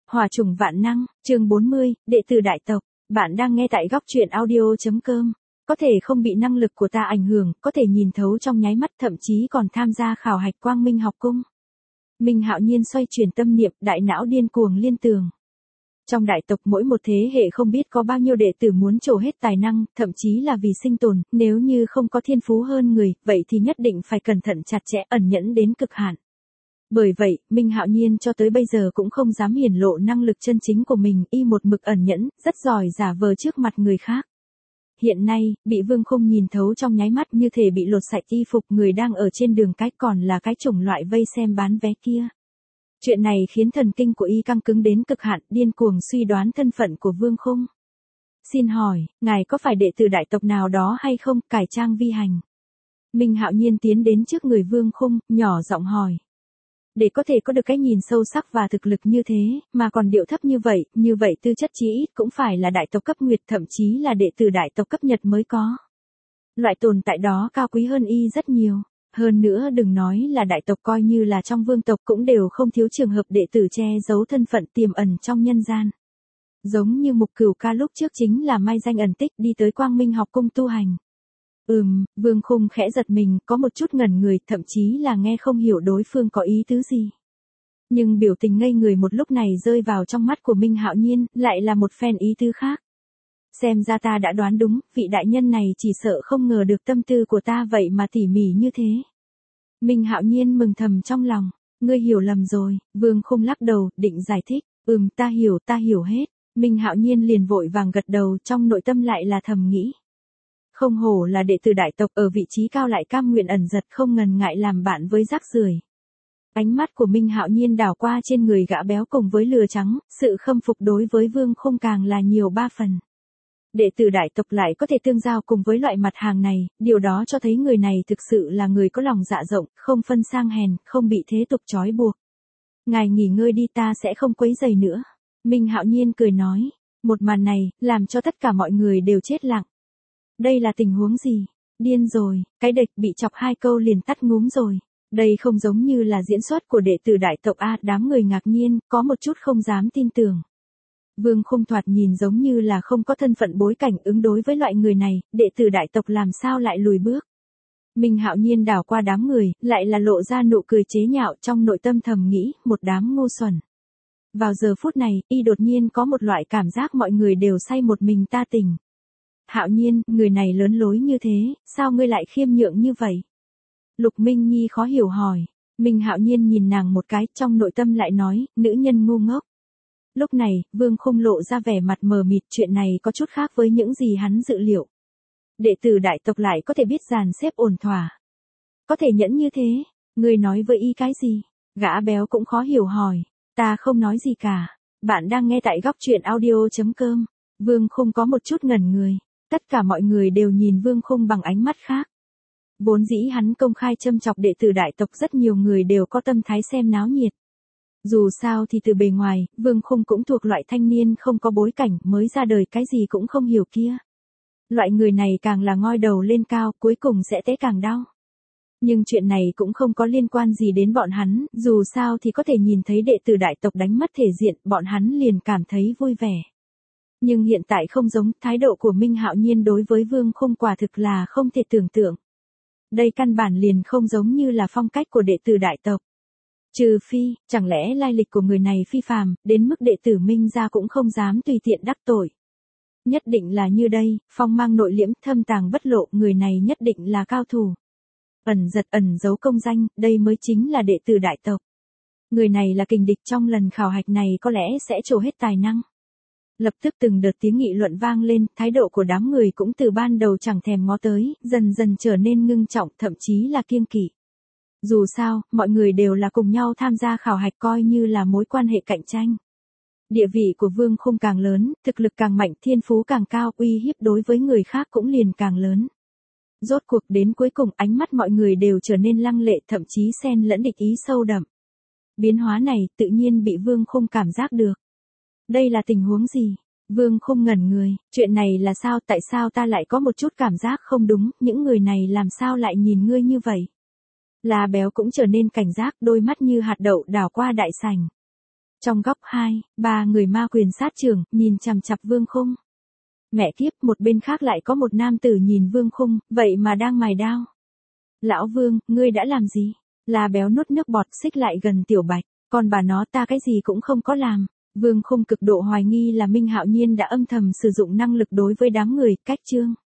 Hỏa trùng vạn năng, chương 40, đệ tử đại tộc. Bạn đang nghe tại góc truyện audio.com. Có thể không bị năng lực của ta ảnh hưởng, có thể nhìn thấu trong nháy mắt, thậm chí còn tham gia khảo hạch Quang Minh học cung. Minh Hạo Nhiên xoay chuyển tâm niệm, đại não điên cuồng liên tưởng. Trong đại tộc mỗi một thế hệ không biết có bao nhiêu đệ tử muốn trổ hết tài năng, thậm chí là vì sinh tồn, nếu như không có thiên phú hơn người, vậy thì nhất định phải cẩn thận chặt chẽ, ẩn nhẫn đến cực hạn. Bởi vậy, Minh Hạo Nhiên cho tới bây giờ cũng không dám hiển lộ năng lực chân chính của mình, y một mực ẩn nhẫn, rất giỏi giả vờ trước mặt người khác. Hiện nay, bị Vương Khung nhìn thấu trong nháy mắt như thể bị lột sạch y phục, người đang ở trên đường cái còn là cái chủng loại vây xem bán vé kia. Chuyện này khiến thần kinh của y căng cứng đến cực hạn, điên cuồng suy đoán thân phận của Vương Khung. Xin hỏi, ngài có phải đệ tử đại tộc nào đó hay không? Cải trang vi hành. Minh Hạo Nhiên tiến đến trước người Vương Khung, nhỏ giọng hỏi. Để có thể có được cái nhìn sâu sắc và thực lực như thế, mà còn điệu thấp như vậy tư chất chí ít cũng phải là đại tộc cấp Nguyệt, thậm chí là đệ tử đại tộc cấp Nhật mới có. Loại tồn tại đó cao quý hơn y rất nhiều. Hơn nữa đừng nói là đại tộc, coi như là trong vương tộc cũng đều không thiếu trường hợp đệ tử che giấu thân phận tiềm ẩn trong nhân gian. Giống như Mục Cửu Ca lúc trước chính là mai danh ẩn tích đi tới Quang Minh học cung tu hành. Vương Khung khẽ giật mình, có một chút ngẩn người, thậm chí là nghe không hiểu đối phương có ý tứ gì. Nhưng biểu tình ngây người một lúc này rơi vào trong mắt của Minh Hạo Nhiên, lại là một phen ý tứ khác. Xem ra ta đã đoán đúng, vị đại nhân này chỉ sợ không ngờ được tâm tư của ta vậy mà tỉ mỉ như thế. Minh Hạo Nhiên mừng thầm trong lòng, ngươi hiểu lầm rồi. Vương Khung lắc đầu, định giải thích, ta hiểu hết. Minh Hạo Nhiên liền vội vàng gật đầu, trong nội tâm lại là thầm nghĩ. Không hổ là đệ tử đại tộc, ở vị trí cao lại cam nguyện ẩn giật, không ngần ngại làm bạn với rác rưởi. Ánh mắt của Minh Hạo Nhiên đảo qua trên người gã béo cùng với lừa trắng, sự khâm phục đối với Vương Khung càng là nhiều ba phần. Đệ tử đại tộc lại có thể tương giao cùng với loại mặt hàng này, điều đó cho thấy người này thực sự là người có lòng dạ rộng, không phân sang hèn, không bị thế tục trói buộc. Ngài nghỉ ngơi đi, ta sẽ không quấy rầy nữa. Minh Hạo Nhiên cười nói, một màn này, làm cho tất cả mọi người đều chết lặng. Đây là tình huống gì? Điên rồi, cái địch bị chọc hai câu liền tắt ngúm rồi. Đây không giống như là diễn xuất của đệ tử đại tộc a, đám người ngạc nhiên, có một chút không dám tin tưởng. Vương Khung thoạt nhìn giống như là không có thân phận bối cảnh ứng đối với loại người này, đệ tử đại tộc làm sao lại lùi bước. Minh Hạo Nhiên đảo qua đám người, lại là lộ ra nụ cười chế nhạo, trong nội tâm thầm nghĩ, một đám ngu xuẩn. Vào giờ phút này, y đột nhiên có một loại cảm giác mọi người đều say một mình ta tỉnh. Hạo Nhiên, người này lớn lối như thế, sao ngươi lại khiêm nhượng như vậy? Lục Minh Nhi khó hiểu hỏi. Minh Hạo Nhiên nhìn nàng một cái, trong nội tâm lại nói, nữ nhân ngu ngốc. Lúc này, Vương Khung lộ ra vẻ mặt mờ mịt, chuyện này có chút khác với những gì hắn dự liệu. Đệ tử đại tộc lại có thể biết dàn xếp ổn thỏa. Có thể nhẫn như thế, ngươi nói với y cái gì? Gã béo cũng khó hiểu hỏi. Ta không nói gì cả. Bạn đang nghe tại góc truyện audio.com. Vương Khung có một chút ngẩn người. Tất cả mọi người đều nhìn Vương Khung bằng ánh mắt khác. Vốn dĩ hắn công khai châm chọc đệ tử đại tộc, rất nhiều người đều có tâm thái xem náo nhiệt. Dù sao thì từ bề ngoài, Vương Khung cũng thuộc loại thanh niên không có bối cảnh, mới ra đời cái gì cũng không hiểu kia. Loại người này càng là ngoi đầu lên cao, cuối cùng sẽ té càng đau. Nhưng chuyện này cũng không có liên quan gì đến bọn hắn, dù sao thì có thể nhìn thấy đệ tử đại tộc đánh mất thể diện, bọn hắn liền cảm thấy vui vẻ. Nhưng hiện tại không giống, thái độ của Minh Hạo Nhiên đối với Vương Khung quả thực là không thể tưởng tượng. Đây căn bản liền không giống như là phong cách của đệ tử đại tộc. Trừ phi, chẳng lẽ lai lịch của người này phi phàm, đến mức đệ tử Minh gia cũng không dám tùy tiện đắc tội. Nhất định là như đây, phong mang nội liễm, thâm tàng bất lộ, người này nhất định là cao thủ. Ẩn giấu công danh, đây mới chính là đệ tử đại tộc. Người này là kình địch, trong lần khảo hạch này có lẽ sẽ trổ hết tài năng. Lập tức từng đợt tiếng nghị luận vang lên, thái độ của đám người cũng từ ban đầu chẳng thèm ngó tới, dần dần trở nên ngưng trọng, thậm chí là kiêng kỵ. Dù sao, mọi người đều là cùng nhau tham gia khảo hạch, coi như là mối quan hệ cạnh tranh. Địa vị của Vương Khung càng lớn, thực lực càng mạnh, thiên phú càng cao, uy hiếp đối với người khác cũng liền càng lớn. Rốt cuộc đến cuối cùng, ánh mắt mọi người đều trở nên lăng lệ, thậm chí xen lẫn địch ý sâu đậm. Biến hóa này tự nhiên bị Vương Khung cảm giác được. Đây là tình huống gì? Vương Khung ngẩn người, chuyện này là sao, tại sao ta lại có một chút cảm giác không đúng, những người này làm sao lại nhìn ngươi như vậy? La Béo cũng trở nên cảnh giác, đôi mắt như hạt đậu đảo qua đại sảnh. Trong góc 2, 3 người ma quyền sát trưởng, nhìn chằm chằm Vương Khung. Mẹ kiếp, một bên khác lại có một nam tử nhìn Vương Khung, vậy mà đang mài đao. Lão Vương, ngươi đã làm gì? La Béo nuốt nước bọt xích lại gần Tiểu Bạch, còn bà nó ta cái gì cũng không có làm. Vương Khung cực độ hoài nghi là Minh Hạo Nhiên đã âm thầm sử dụng năng lực đối với đám người, cách chương.